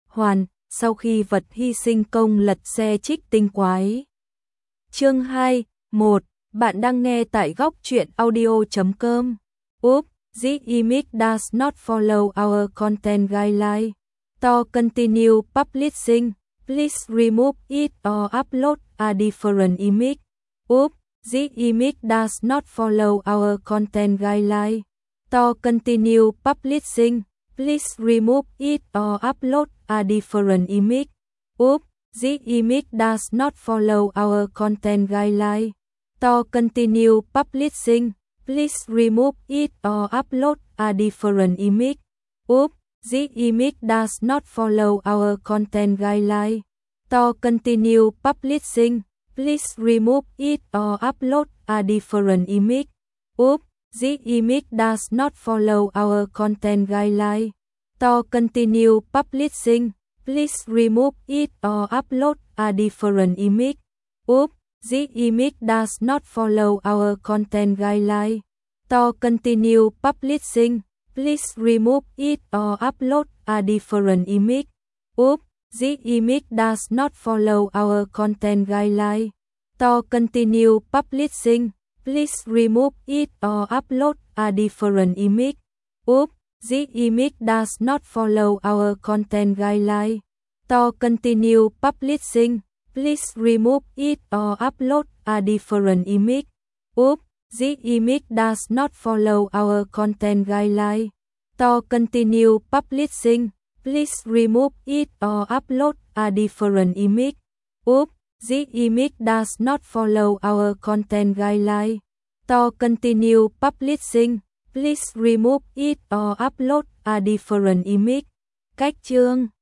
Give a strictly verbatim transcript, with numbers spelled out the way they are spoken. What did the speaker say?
hoàn, sau khi vật hy sinh công lật xe trích tinh quái. Chương hai, một. Bạn đang nghe tại góc truyện audio chấm com. Oops, the image does not follow our content guideline. To continue publishing, please remove it or upload a different image. Oops, the image does not follow our content guideline. To continue publishing, please remove it or upload a different image. Oops, the image does not follow our content guideline. To continue publishing, please remove it or upload a different image. Oops, the image does not follow our content guideline. To continue publishing, please remove it or upload a different image. Oops, the image does not follow our content guideline. To continue publishing, please remove it or upload a different image. Oops, the image does not follow our content guideline. To continue publishing, please remove it or upload a different image. Oops, the image does not follow our content guideline. To continue publishing, please remove it or upload a different image. Oops, the image does not follow our content guideline. To continue publishing, please remove it or upload a different image. Oops, the image does not follow our content guideline. To continue publishing, please remove it or upload a different image. Oops, the image does not follow our content guideline. To continue publishing, please remove it or upload a different image. Cách chương